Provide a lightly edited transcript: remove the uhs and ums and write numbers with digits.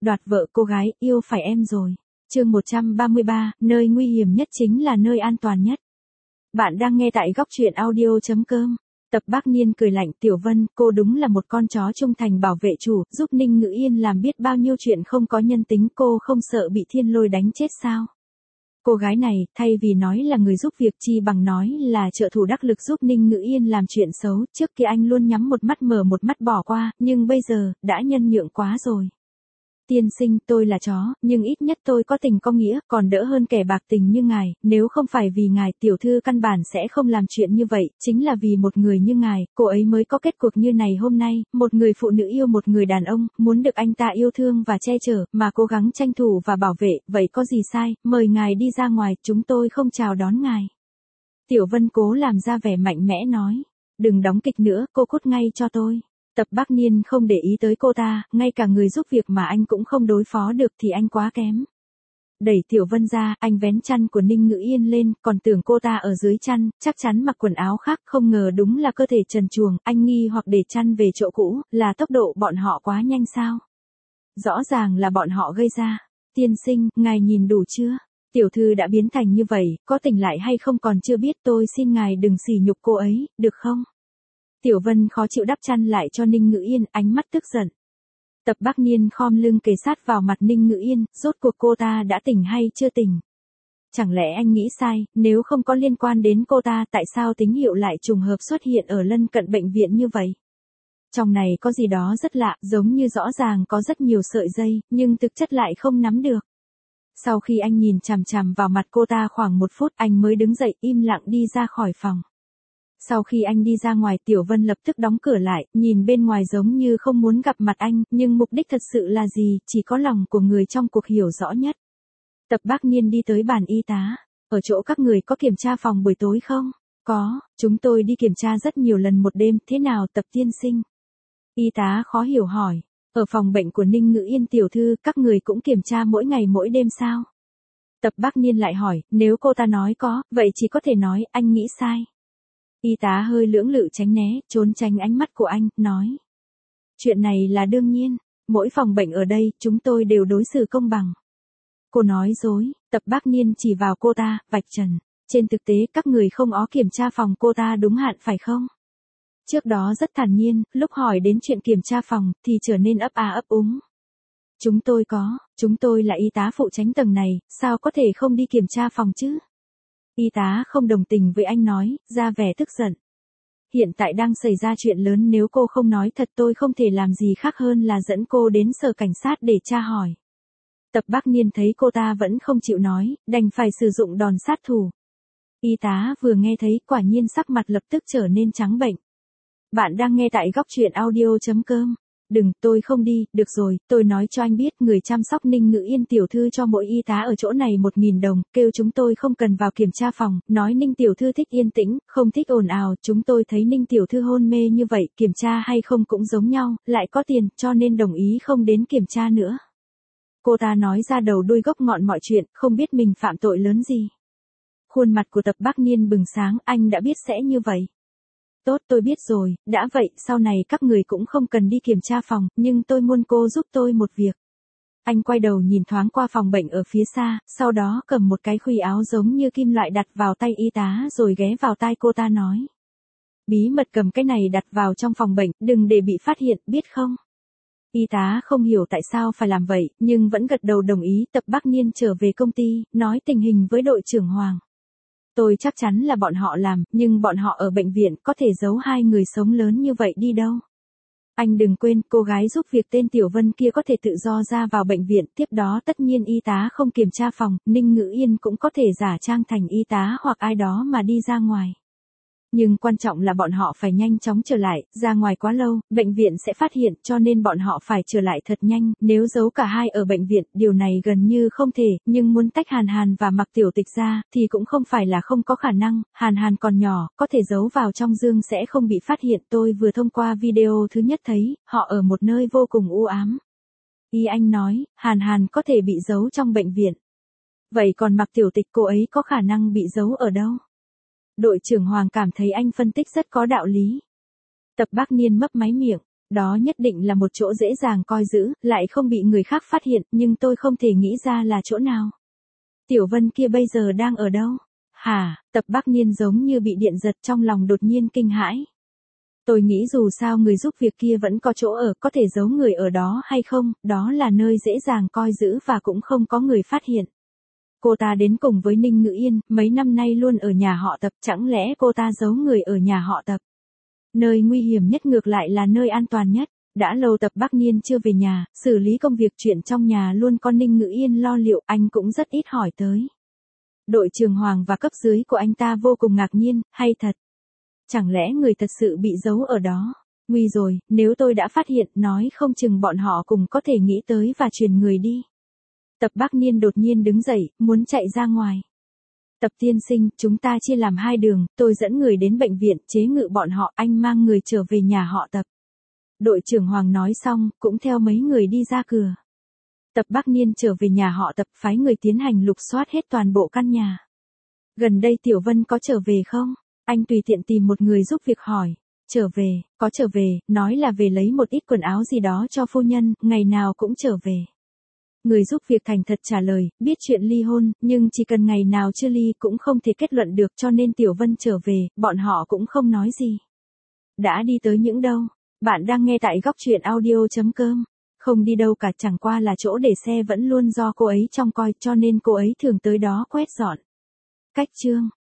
Đoạt vợ cô gái, yêu phải em rồi. Chương 133, nơi nguy hiểm nhất chính là nơi an toàn nhất. Bạn đang nghe tại góc truyện audio.com. Tập Bác Niên cười lạnh, Tiểu Vân, cô đúng là một con chó trung thành bảo vệ chủ, giúp Ninh Ngữ Yên làm biết bao nhiêu chuyện không có nhân tính, cô không sợ bị thiên lôi đánh chết sao? Cô gái này, thay vì nói là người giúp việc chi bằng nói là trợ thủ đắc lực giúp Ninh Ngữ Yên làm chuyện xấu, trước kia anh luôn nhắm một mắt mở một mắt bỏ qua, nhưng bây giờ, đã nhân nhượng quá rồi. Tiên sinh, tôi là chó, nhưng ít nhất tôi có tình có nghĩa, còn đỡ hơn kẻ bạc tình như ngài, nếu không phải vì ngài, tiểu thư căn bản sẽ không làm chuyện như vậy, chính là vì một người như ngài, cô ấy mới có kết cuộc như này hôm nay, một người phụ nữ yêu một người đàn ông, muốn được anh ta yêu thương và che chở, mà cố gắng tranh thủ và bảo vệ, vậy có gì sai, mời ngài đi ra ngoài, chúng tôi không chào đón ngài. Tiểu Vân cố làm ra vẻ mạnh mẽ nói, đừng đóng kịch nữa, cô cút ngay cho tôi. Tập Bác Niên không để ý tới cô ta, ngay cả người giúp việc mà anh cũng không đối phó được thì anh quá kém. Đẩy Tiểu Vân ra, anh vén chăn của Ninh Ngữ Yên lên, còn tưởng cô ta ở dưới chăn, chắc chắn mặc quần áo khác, không ngờ đúng là cơ thể trần truồng, anh nghi hoặc để chăn về chỗ cũ, là tốc độ bọn họ quá nhanh sao? Rõ ràng là bọn họ gây ra. Tiên sinh, ngài nhìn đủ chưa? Tiểu thư đã biến thành như vậy, có tỉnh lại hay không còn chưa biết, tôi xin ngài đừng sỉ nhục cô ấy, được không? Tiểu Vân khó chịu đắp chăn lại cho Ninh Ngữ Yên, ánh mắt tức giận. Tập Bác Niên khom lưng kề sát vào mặt Ninh Ngữ Yên, rốt cuộc cô ta đã tỉnh hay chưa tỉnh? Chẳng lẽ anh nghĩ sai, nếu không có liên quan đến cô ta tại sao tín hiệu lại trùng hợp xuất hiện ở lân cận bệnh viện như vậy? Trong này có gì đó rất lạ, giống như rõ ràng có rất nhiều sợi dây, nhưng thực chất lại không nắm được. Sau khi anh nhìn chằm chằm vào mặt cô ta khoảng 1 phút, anh mới đứng dậy im lặng đi ra khỏi phòng. Sau khi anh đi ra ngoài, Tiểu Vân lập tức đóng cửa lại, nhìn bên ngoài giống như không muốn gặp mặt anh, nhưng mục đích thật sự là gì, chỉ có lòng của người trong cuộc hiểu rõ nhất. Tập Bác Niên đi tới bàn y tá, ở chỗ các người có kiểm tra phòng buổi tối không? Có, chúng tôi đi kiểm tra rất nhiều lần một đêm, thế nào Tập tiên sinh? Y tá khó hiểu hỏi, ở phòng bệnh của Ninh Ngữ Yên tiểu thư, các người cũng kiểm tra mỗi ngày mỗi đêm sao? Tập Bác Niên lại hỏi, nếu cô ta nói có, vậy chỉ có thể nói, anh nghĩ sai. Y tá hơi lưỡng lự tránh né, trốn tránh ánh mắt của anh, nói. Chuyện này là đương nhiên, mỗi phòng bệnh ở đây, chúng tôi đều đối xử công bằng. Cô nói dối, Tập Bác Niên chỉ vào cô ta, vạch trần. Trên thực tế, các người không có kiểm tra phòng cô ta đúng hạn phải không? Trước đó rất thản nhiên, lúc hỏi đến chuyện kiểm tra phòng, thì trở nên ấp a ấp úng. Chúng tôi là y tá phụ trách tầng này, sao có thể không đi kiểm tra phòng chứ? Y tá không đồng tình với anh nói, ra vẻ tức giận. Hiện tại đang xảy ra chuyện lớn, nếu cô không nói thật tôi không thể làm gì khác hơn là dẫn cô đến sở cảnh sát để tra hỏi. Tập Bác Niên thấy cô ta vẫn không chịu nói, đành phải sử dụng đòn sát thủ. Y tá vừa nghe thấy quả nhiên sắc mặt lập tức trở nên trắng bệch. Bạn đang nghe tại góc truyện audio.com. Đừng, tôi không đi, được rồi, tôi nói cho anh biết, người chăm sóc Ninh Ngữ Yên tiểu thư cho mỗi y tá ở chỗ này 1.000 đồng, kêu chúng tôi không cần vào kiểm tra phòng, nói Ninh tiểu thư thích yên tĩnh, không thích ồn ào, chúng tôi thấy Ninh tiểu thư hôn mê như vậy, kiểm tra hay không cũng giống nhau, lại có tiền, cho nên đồng ý không đến kiểm tra nữa. Cô ta nói ra đầu đuôi gốc ngọn mọi chuyện, không biết mình phạm tội lớn gì. Khuôn mặt của Tập Bác Niên bừng sáng, anh đã biết sẽ như vậy. Tốt, tôi biết rồi, đã vậy, sau này các người cũng không cần đi kiểm tra phòng, nhưng tôi muốn cô giúp tôi một việc. Anh quay đầu nhìn thoáng qua phòng bệnh ở phía xa, sau đó cầm một cái khuy áo giống như kim loại đặt vào tay y tá rồi ghé vào tai cô ta nói. Bí mật cầm cái này đặt vào trong phòng bệnh, đừng để bị phát hiện, biết không? Y tá không hiểu tại sao phải làm vậy, nhưng vẫn gật đầu đồng ý. Tập Bác Niên trở về công ty, nói tình hình với đội trưởng Hoàng. Tôi chắc chắn là bọn họ làm, nhưng bọn họ ở bệnh viện có thể giấu 2 người sống lớn như vậy đi đâu. Anh đừng quên, cô gái giúp việc tên Tiểu Vân kia có thể tự do ra vào bệnh viện, tiếp đó tất nhiên y tá không kiểm tra phòng, Ninh Ngữ Yên cũng có thể giả trang thành y tá hoặc ai đó mà đi ra ngoài. Nhưng quan trọng là bọn họ phải nhanh chóng trở lại, ra ngoài quá lâu, bệnh viện sẽ phát hiện, cho nên bọn họ phải trở lại thật nhanh, nếu giấu cả hai ở bệnh viện, điều này gần như không thể, nhưng muốn tách Hàn Hàn và Mạc Tiểu Tịch ra, thì cũng không phải là không có khả năng, Hàn Hàn còn nhỏ, có thể giấu vào trong giường sẽ không bị phát hiện, tôi vừa thông qua video thứ nhất thấy, họ ở một nơi vô cùng u ám. Y anh nói, Hàn Hàn có thể bị giấu trong bệnh viện. Vậy còn Mạc Tiểu Tịch cô ấy có khả năng bị giấu ở đâu? Đội trưởng Hoàng cảm thấy anh phân tích rất có đạo lý. Tập Bác Niên mấp máy miệng, Đó nhất định là một chỗ dễ dàng coi giữ, lại không bị người khác phát hiện, nhưng tôi không thể nghĩ ra là chỗ nào. Tiểu Vân kia bây giờ đang ở đâu? Hả? Tập Bắc Niên giống như bị điện giật, trong lòng đột nhiên kinh hãi. Tôi nghĩ dù sao người giúp việc kia vẫn có chỗ ở, có thể giấu người ở đó hay không, đó là nơi dễ dàng coi giữ và cũng không có người phát hiện. Cô ta đến cùng với Ninh Ngữ Yên, mấy năm nay luôn ở nhà họ Tập, chẳng lẽ cô ta giấu người ở nhà họ Tập? Nơi nguy hiểm nhất ngược lại là nơi an toàn nhất. Đã lâu Tập Bắc Niên chưa về nhà, xử lý công việc chuyện trong nhà luôn có Ninh Ngữ Yên lo liệu, anh cũng rất ít hỏi tới. Đội trưởng Hoàng và cấp dưới của anh ta vô cùng ngạc nhiên, hay thật. Chẳng lẽ người thật sự bị giấu ở đó? Nguy rồi, nếu tôi đã phát hiện, nói không chừng bọn họ cùng có thể nghĩ tới và truyền người đi. Tập Bắc Niên đột nhiên đứng dậy, muốn chạy ra ngoài. Tập tiên sinh, chúng ta chia làm hai đường, tôi dẫn người đến bệnh viện, chế ngự bọn họ, anh mang người trở về nhà họ Tập. Đội trưởng Hoàng nói xong, cũng theo mấy người đi ra cửa. Tập Bắc Niên trở về nhà họ Tập, phái người tiến hành lục soát hết toàn bộ căn nhà. Gần đây Tiểu Vân có trở về không? Anh tùy tiện tìm một người giúp việc hỏi. Trở về, có trở về, nói là về lấy một ít quần áo gì đó cho phu nhân, ngày nào cũng trở về. Người giúp việc thành thật trả lời, biết chuyện ly hôn, nhưng chỉ cần ngày nào chưa ly cũng không thể kết luận được, cho nên Tiểu Vân trở về, bọn họ cũng không nói gì. Đã đi tới những đâu? Bạn đang nghe tại góc truyện audio.com. Không đi đâu cả, chẳng qua là chỗ để xe vẫn luôn do cô ấy trông coi, cho nên cô ấy thường tới đó quét dọn. Cách chương